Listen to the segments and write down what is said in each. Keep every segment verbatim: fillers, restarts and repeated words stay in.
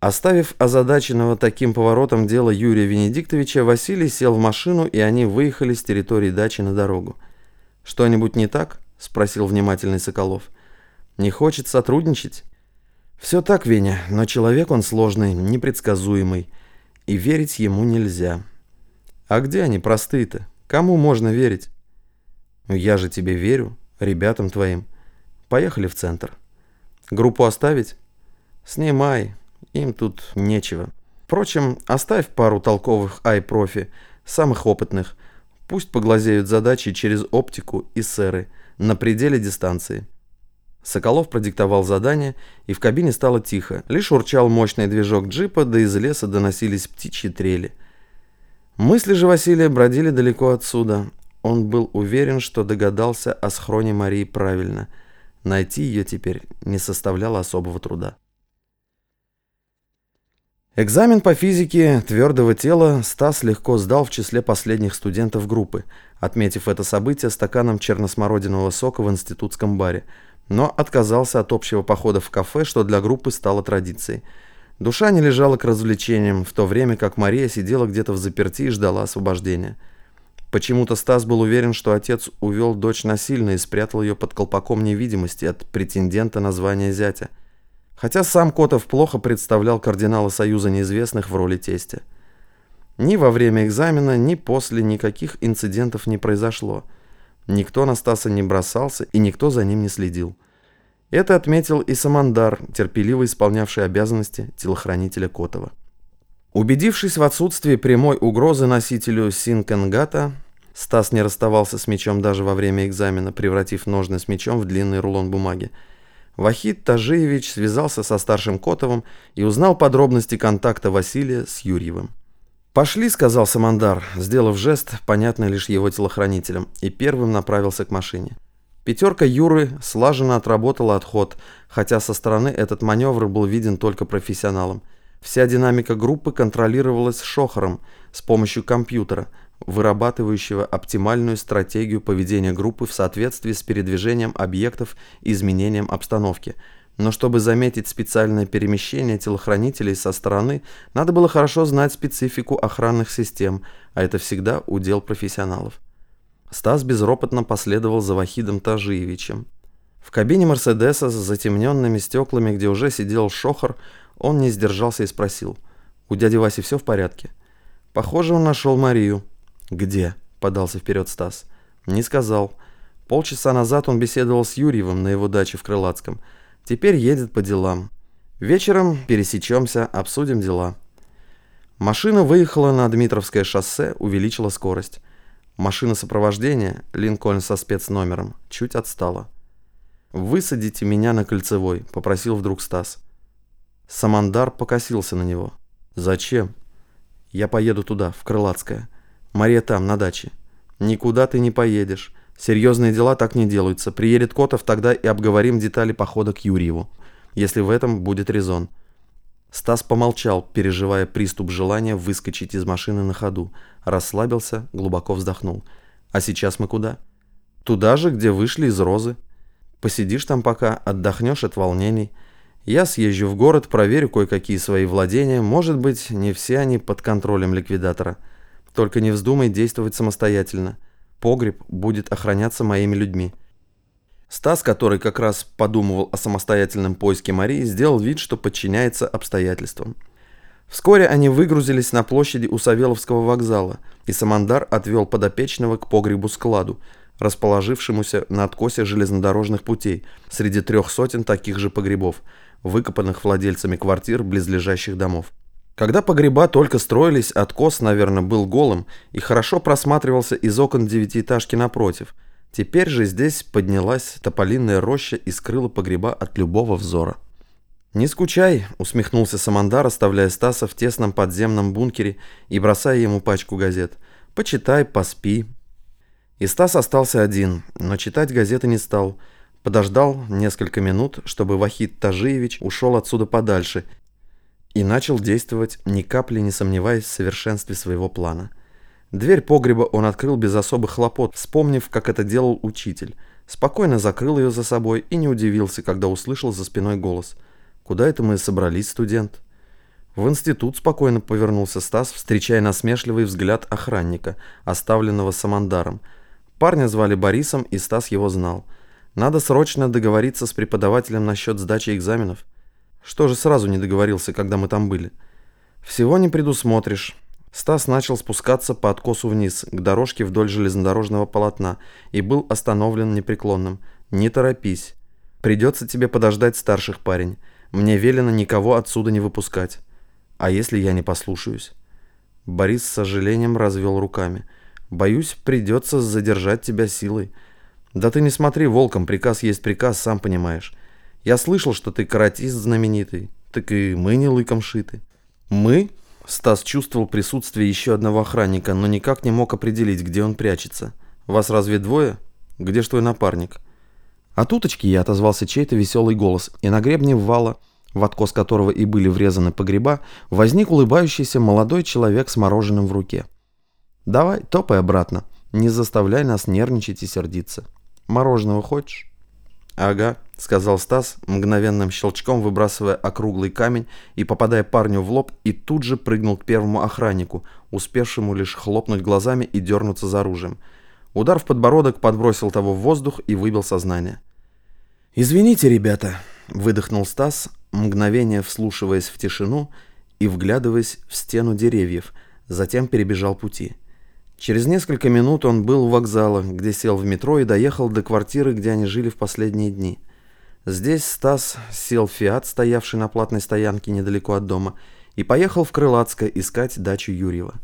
Оставив озадаченного таким поворотом дела Юрия Венедиктовича, Василий сел в машину, и они выехали с территории дачи на дорогу. «Что-нибудь не так?» – спросил внимательный Соколов. «Не хочет сотрудничать?» «Все так, Веня, но человек он сложный, непредсказуемый, и верить ему нельзя». «А где они простые-то? Кому можно верить?» «Я же тебе верю, ребятам твоим. Поехали в центр». «Группу оставить?» «Снимай, им тут нечего. Впрочем, оставь пару толковых ай-профи, самых опытных. Пусть поглазеют задачи через оптику и сэры на пределе дистанции». Соколов продиктовал задание, и в кабине стало тихо. Лишь урчал мощный движок джипа, да из леса доносились птичьи трели. Мысли же Василия бродили далеко отсюда. Он был уверен, что догадался о схроне Марии правильно. Найти ее теперь не составляло особого труда. Экзамен по физике твердого тела Стас легко сдал в числе последних студентов группы, отметив это событие стаканом черносмородинового сока в институтском баре, но отказался от общего похода в кафе, что для группы стало традицией. Душа не лежала к развлечениям, в то время как Мария сидела где-то взаперти и ждала освобождения. Почему-то Стас был уверен, что отец увел дочь насильно и спрятал ее под колпаком невидимости от претендента на звание зятя. Хотя сам Котов плохо представлял кардинала Союза неизвестных в роли тестя. Ни во время экзамена, ни после никаких инцидентов не произошло. Никто на Стаса не бросался, и никто за ним не следил. Это отметил и Самандар, терпеливо исполнявший обязанности телохранителя Котова. Убедившись в отсутствии прямой угрозы носителю Синкенгата, Стас не расставался с мечом даже во время экзамена, превратив ножны с мечом в длинный рулон бумаги. Вахид Тажиевич связался со старшим Котовым и узнал подробности контакта Василия с Юрьевым. «Пошли», — сказал Самандар, сделав жест, понятный лишь его телохранителям, и первым направился к машине. Пятерка Юры слаженно отработала отход, хотя со стороны этот маневр был виден только профессионалам. Вся динамика группы контролировалась Шохаром с помощью компьютера, вырабатывающего оптимальную стратегию поведения группы в соответствии с передвижением объектов и изменением обстановки. Но чтобы заметить специальное перемещение телохранителей со стороны, надо было хорошо знать специфику охранных систем, а это всегда удел профессионалов. Стас безропотно последовал за Вахидом Тажиевичем. В кабине Мерседеса с затемненными стеклами, где уже сидел Шохар, он не сдержался и спросил: «У дяди Васи все в порядке?» «Похоже, он нашел Марию». «Где?» – подался вперед Стас. «Не сказал. Полчаса назад он беседовал с Юрьевым на его даче в Крылатском. Теперь едет по делам. Вечером пересечемся, обсудим дела». Машина выехала на Дмитровское шоссе, увеличила скорость. Машина сопровождения, Линкольн со спецномером, чуть отстала. «Высадите меня на Кольцевой», – попросил вдруг Стас. Самандар покосился на него. «Зачем?» «Я поеду туда, в Крылатское. Мария там, на даче». «Никуда ты не поедешь. Серьезные дела так не делаются. Приедет Котов, тогда и обговорим детали похода к Юрьеву, если в этом будет резон». Стас помолчал, переживая приступ желания выскочить из машины на ходу. Расслабился, глубоко вздохнул. «А сейчас мы куда?» «Туда же, где вышли из Розы. Посидишь там пока, отдохнешь от волнений. Я съезжу в город, проверю кое-какие свои владения. Может быть, не все они под контролем ликвидатора. Только не вздумай действовать самостоятельно. Погреб будет охраняться моими людьми». Стас, который как раз подумывал о самостоятельном поиске Марии, сделал вид, что подчиняется обстоятельствам. Вскоре они выгрузились на площади у Савеловского вокзала, и Самандар отвел подопечного к погребу-складу, расположившемуся на откосе железнодорожных путей, среди трех сотен таких же погребов, выкопанных владельцами квартир близлежащих домов. Когда погреба только строились, откос, наверное, был голым и хорошо просматривался из окон девятиэтажки напротив. Теперь же здесь поднялась тополинная роща и скрыла погреба от любого взора. «Не скучай», — усмехнулся Самандар, оставляя Стаса в тесном подземном бункере и бросая ему пачку газет. «Почитай, поспи». И Стас остался один, но читать газеты не стал. Подождал несколько минут, чтобы Вахид Тажиевич ушел отсюда подальше, и начал действовать, ни капли не сомневаясь в совершенстве своего плана. Дверь погреба он открыл без особых хлопот, вспомнив, как это делал учитель. Спокойно закрыл ее за собой и не удивился, когда услышал за спиной голос. «Куда это мы собрались, студент?» В институт спокойно повернулся Стас, встречая насмешливый взгляд охранника, оставленного Самандаром. Парня звали Борисом, и Стас его знал. Надо срочно договориться с преподавателем насчет сдачи экзаменов. Что же сразу не договорился, когда мы там были? Всего не предусмотришь. Стас начал спускаться по откосу вниз, к дорожке вдоль железнодорожного полотна, и был остановлен непреклонным. «Не торопись. Придется тебе подождать старших, парень. Мне велено никого отсюда не выпускать. А если я не послушаюсь?» Борис с сожалением развел руками. «Боюсь, придется задержать тебя силой». «Да ты не смотри волком, приказ есть приказ, сам понимаешь. Я слышал, что ты каратист знаменитый, так и мы не лыком шиты». «Мы?» Стас чувствовал присутствие еще одного охранника, но никак не мог определить, где он прячется. «Вас разве двое? Где ж твой напарник?» От уточки я отозвался чей-то веселый голос, и на гребне вала, в откос которого и были врезаны погреба, возник улыбающийся молодой человек с мороженым в руке. «Давай, топай обратно, не заставляй нас нервничать и сердиться. Мороженого хочешь?» «Ага», — сказал Стас, мгновенным щелчком выбрасывая округлый камень и попадая парню в лоб, и тут же прыгнул к первому охраннику, успевшему лишь хлопнуть глазами и дернуться за оружием. Удар в подбородок подбросил того в воздух и выбил сознание. «Извините, ребята», — выдохнул Стас, мгновение вслушиваясь в тишину и вглядываясь в стену деревьев, затем перебежал пути. Через несколько минут он был у вокзала, где сел в метро и доехал до квартиры, где они жили в последние дни. Здесь Стас сел в «Фиат», стоявший на платной стоянке недалеко от дома, и поехал в Крылатское искать дачу Юрьева.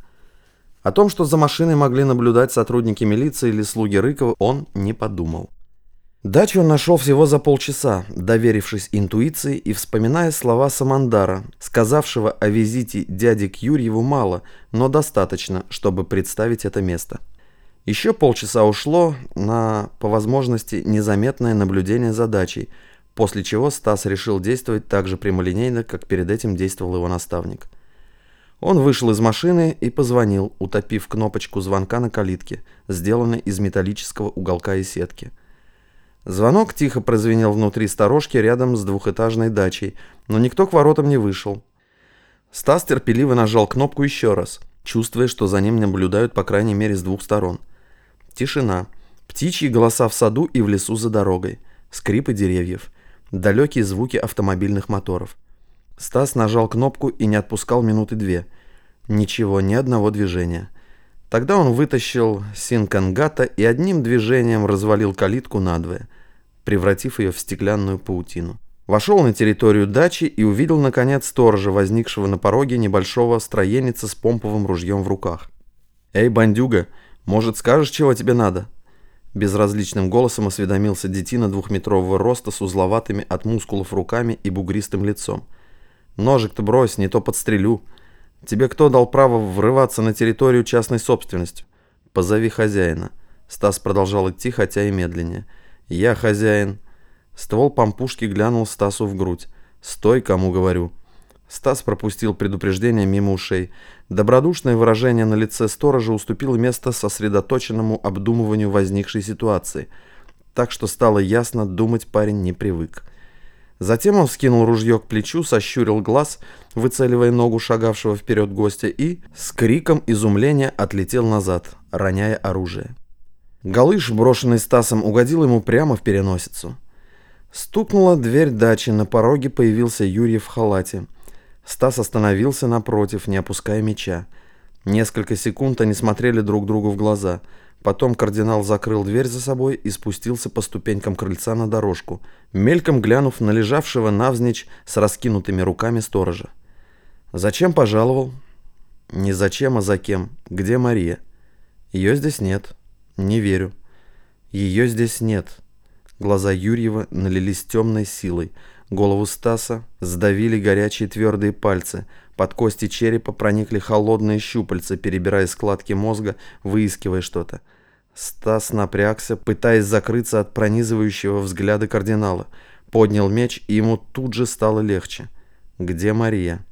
О том, что за машиной могли наблюдать сотрудники милиции или слуги Рыкова, он не подумал. Дачу он нашел всего за полчаса, доверившись интуиции и вспоминая слова Самандара, сказавшего о визите дяди к Юрьеву мало, но достаточно, чтобы представить это место. Еще полчаса ушло на, по возможности, незаметное наблюдение за дачей, после чего Стас решил действовать так же прямолинейно, как перед этим действовал его наставник. Он вышел из машины и позвонил, утопив кнопочку звонка на калитке, сделанной из металлического уголка и сетки. Звонок тихо прозвенел внутри сторожки рядом с двухэтажной дачей, но никто к воротам не вышел. Стас терпеливо нажал кнопку еще раз, чувствуя, что за ним наблюдают по крайней мере с двух сторон. Тишина, птичьи голоса в саду и в лесу за дорогой, скрипы деревьев, далекие звуки автомобильных моторов. Стас нажал кнопку и не отпускал минуты две. Ничего, ни одного движения. Тогда он вытащил синкангата и одним движением развалил калитку надвое, превратив ее в стеклянную паутину. Вошел на территорию дачи и увидел, наконец, сторожа, возникшего на пороге небольшого строеница с помповым ружьем в руках. «Эй, бандюга, может, скажешь, чего тебе надо?» Безразличным голосом осведомился детина двухметрового роста с узловатыми от мускулов руками и бугристым лицом. «Ножик-то брось, не то подстрелю. Тебе кто дал право врываться на территорию частной собственности? Позови хозяина». Стас продолжал идти, хотя и медленнее. «Я хозяин». Ствол помпушки глянул Стасу в грудь. «Стой, кому говорю». Стас пропустил предупреждение мимо ушей. Добродушное выражение на лице сторожа уступило место сосредоточенному обдумыванию возникшей ситуации. Так что стало ясно, думать парень не привык. Затем он вскинул ружье к плечу, сощурил глаз, выцеливая ногу шагавшего вперед гостя, и с криком изумления отлетел назад, роняя оружие. Галыш, брошенный Стасом, угодил ему прямо в переносицу. Стукнула дверь дачи, на пороге появился Юрьев в халате. Стас остановился напротив, не опуская меча. Несколько секунд они смотрели друг другу в глаза. Потом кардинал закрыл дверь за собой и спустился по ступенькам крыльца на дорожку, мельком глянув на лежавшего навзничь с раскинутыми руками сторожа. «Зачем пожаловал?» «Не зачем, а за кем. Где Мария?» «Ее здесь нет». «Не верю». «Ее здесь нет». Глаза Юрьева налились темной силой. Голову Стаса сдавили горячие твердые пальцы. Под кости черепа проникли холодные щупальца, перебирая складки мозга, выискивая что-то. Стас напрягся, пытаясь закрыться от пронизывающего взгляда кардинала. Поднял меч, и ему тут же стало легче. «Где Мария?»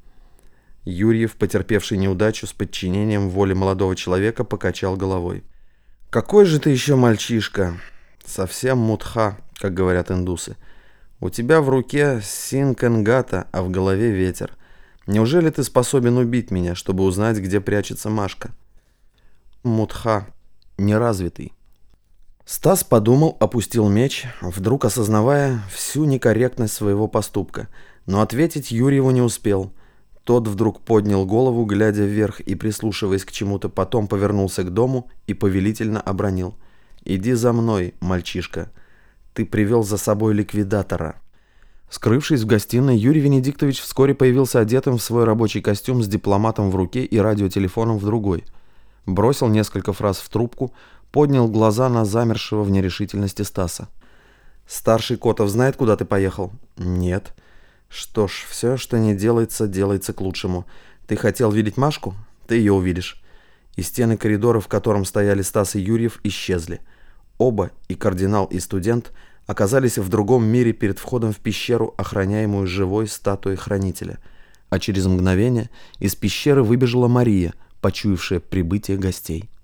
Юрьев, потерпевший неудачу с подчинением воле молодого человека, покачал головой. «Какой же ты еще мальчишка! Совсем мутха, как говорят индусы. У тебя в руке синкангата, а в голове ветер. Неужели ты способен убить меня, чтобы узнать, где прячется Машка? Мутха. Неразвитый. Стас подумал, опустил меч, вдруг осознавая всю некорректность своего поступка, но ответить Юрьеву не успел. Тот вдруг поднял голову, глядя вверх и прислушиваясь к чему-то, потом повернулся к дому и повелительно обронил: «Иди за мной, мальчишка, ты привел за собой ликвидатора». Скрывшись в гостиной, Юрий Венедиктович вскоре появился одетым в свой рабочий костюм с дипломатом в руке и радиотелефоном в другой. Бросил несколько фраз в трубку, поднял глаза на замершего в нерешительности Стаса. «Старший Котов знает, куда ты поехал?» «Нет». «Что ж, все, что не делается, делается к лучшему. Ты хотел видеть Машку? Ты ее увидишь». И стены коридора, в котором стояли Стас и Юрьев, исчезли. Оба, и кардинал, и студент, оказались в другом мире перед входом в пещеру, охраняемую живой статуей хранителя. А через мгновение из пещеры выбежала Мария, почуявшая прибытие гостей.